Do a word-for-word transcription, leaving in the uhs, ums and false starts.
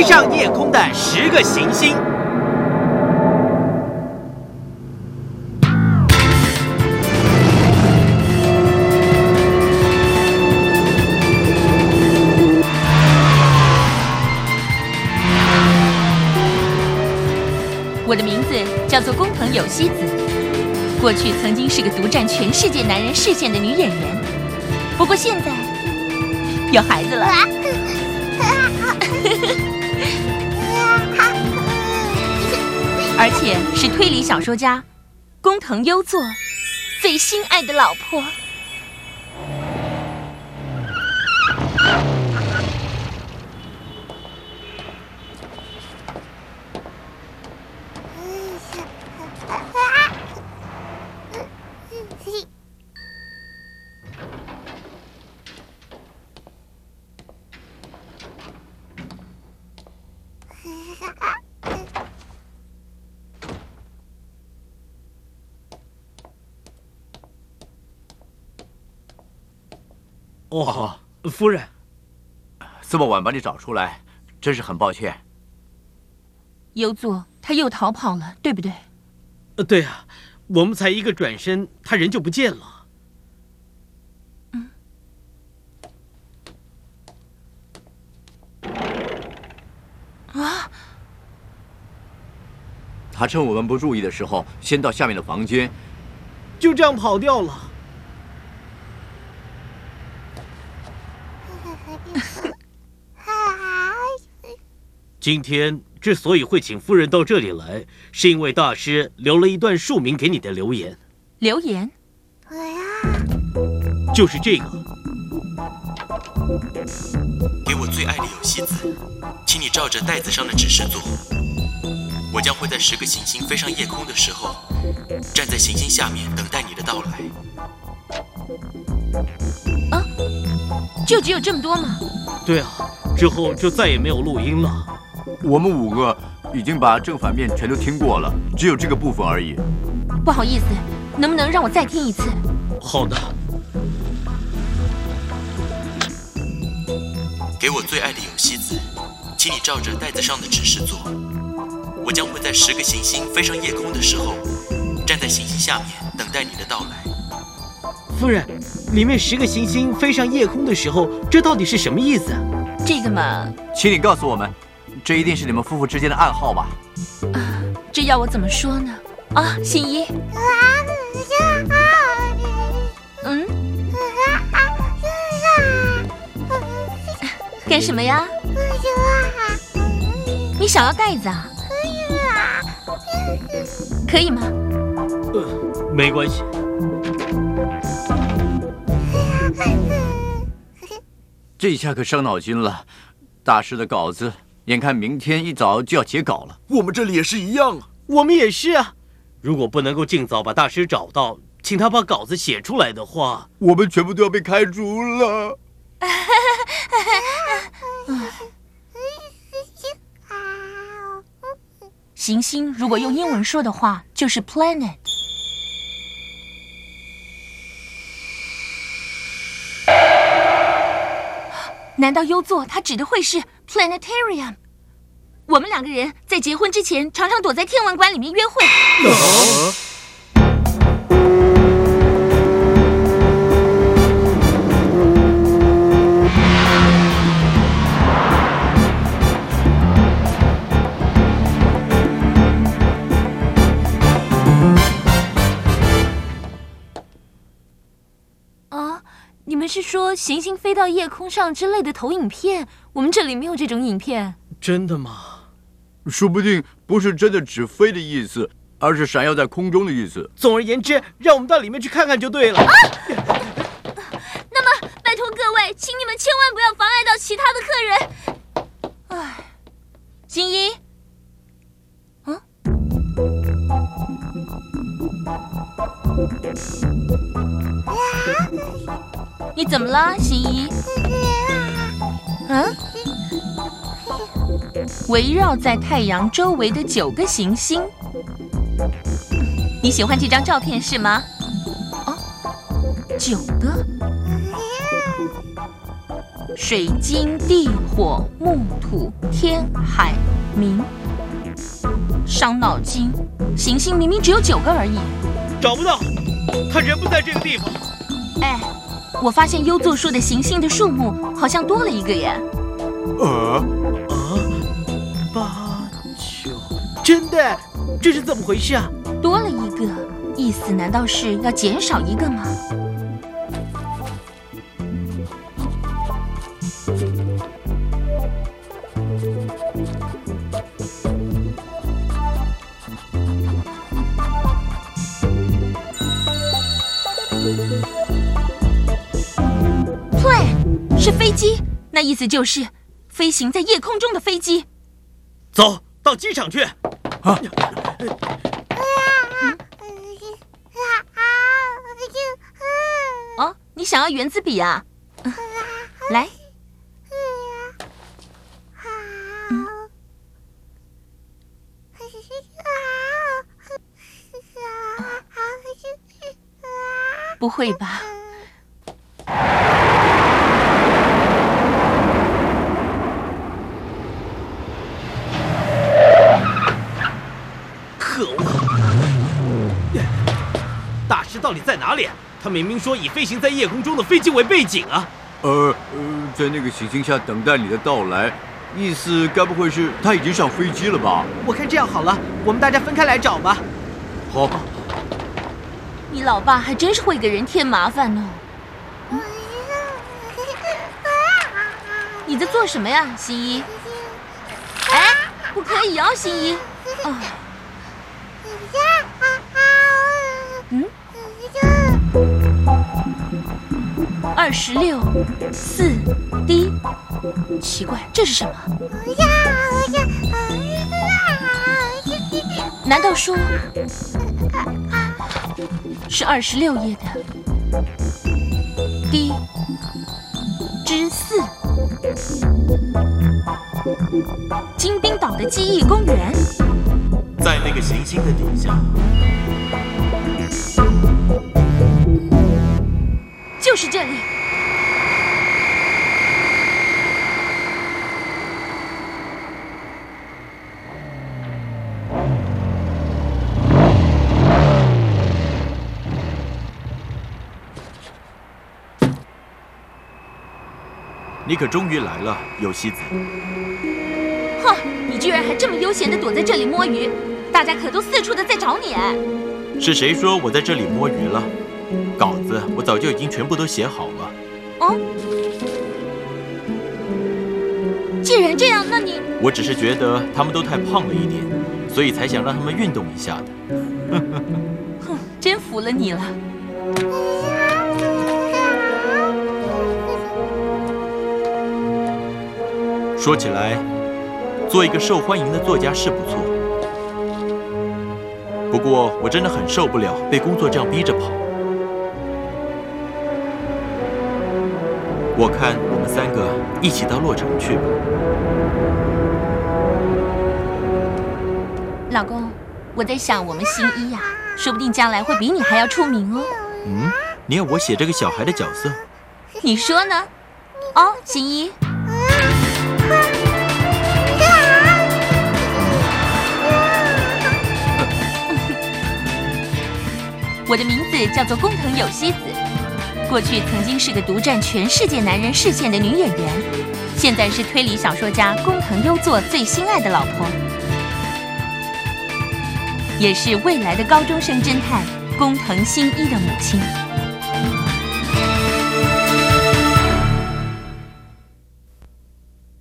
上夜空的十个行星。 我的名字叫做工藤有希子，过去曾经是个独占全世界男人视线的女演员，不过现在有孩子了。而且是推理小说家工藤优作最心爱的老婆。 哦，夫人， 这么晚把你找出来，真是很抱歉。 优作他又逃跑了，对不对？ 呃，对啊，我们才一个转身，他人就不见了。 嗯。啊！ 他趁我们不注意的时候，先到下面的房间， 就这样跑掉了。今天之所以会请夫人到这里来，是因为大师留了一段署名给你的留言。 留言？ 就是这个。 给我最爱的有希子，请你照着袋子上的指示做。我将会在十个行星飞上夜空的时候，站在行星下面等待你的到来。 啊？就只有这么多吗？ 对啊，之后就再也没有录音了。 我们五个已经把正反面全都听过了，只有这个部分而已。 不好意思，能不能让我再听一次？ 好的。 给我最爱的有希子，请你照着袋子上的指示做。我将会在十个行星飞上夜空的时候，站在行星下面等待你的到来。 夫人，里面十个行星飞上夜空的时候，这到底是什么意思啊？ 这个嘛， 请你告诉我们，这一定是你们夫妇之间的暗号吧？ 啊，这要我怎么说呢？啊，新一，嗯，干什么呀？你想要袋子啊？可以吗？ 呃，没关系。 这下可伤脑筋了，大师的稿子眼看明天一早就要截稿了。 我们这里也是一样啊， 我们也是啊。如果不能够尽早把大师找到，请他把稿子写出来的话， 我们全部都要被开除了。 行星如果用英文说的话，就是 planet。难道优作他指的会是 planetarium？ 我们两个人在结婚之前常常躲在天文馆里面约会。 哦你们是说行星飞到夜空上之类的投影片？我们这里没有这种影片。 真的吗？ 说不定不是真的指飞的意思，而是闪耀在空中的意思。 总而言之，让我们到里面去看看就对了。 啊、那么，拜托各位，请你们千万不要妨碍到其他的客人。唉，新一，嗯，你怎么了，新一？嗯？围绕在太阳周围的九个行星，你喜欢这张照片是吗？哦，九个。 水金地火木土天海冥，伤脑筋。行星明明只有九个而已。 找不到，他人不在这个地方。 哎，我发现优作说的行星的数目好像多了一个耶。 呃， 啊，八九，真的？这是怎么回事啊？ 多了一个，意思难道是要减少一个吗？对，是飞机，那意思就是飞行在夜空中的飞机。 走到机场去。 啊！ 哦，你想要圆珠笔啊？来。不会吧？ 可恶！大师到底在哪里？他明明说以飞行在夜空中的飞机为背景啊！ 呃呃，在那个行星下等待你的到来，意思该不会是他已经上飞机了吧？ 我看这样好了，我们大家分开来找吧。 好。 你老爸还真是会给人添麻烦呢。嗯、你在做什么呀，新一？哎，不可以哦，新一。哦。嗯。二十六四 D， 奇怪，这是什么？难道说是二十六页的 D 之四？金冰岛的记忆公园， 在那个行星的底下， 就是这里。 你可终于来了，游西子。 哼，你居然还这么悠闲地躲在这里摸鱼，大家可都四处的在找你哎。 是谁说我在这里摸鱼了？稿子我早就已经全部都写好了。 哦，既然这样，那你…… 我只是觉得他们都太胖了一点，所以才想让他们运动一下的。 哼，真服了你了。 说起来，做一个受欢迎的作家是不错，不过我真的很受不了被工作这样逼着跑。我看我们三个一起到洛城去吧。 老公，我在想我们新一呀、啊，说不定将来会比你还要出名哦。 嗯，你要我写这个小孩的角色？ 你说呢？哦，新一。我的名字叫做工藤有希子，过去曾经是个独占全世界男人视线的女演员，现在是推理小说家工藤优作最心爱的老婆，也是未来的高中生侦探工藤新一的母亲。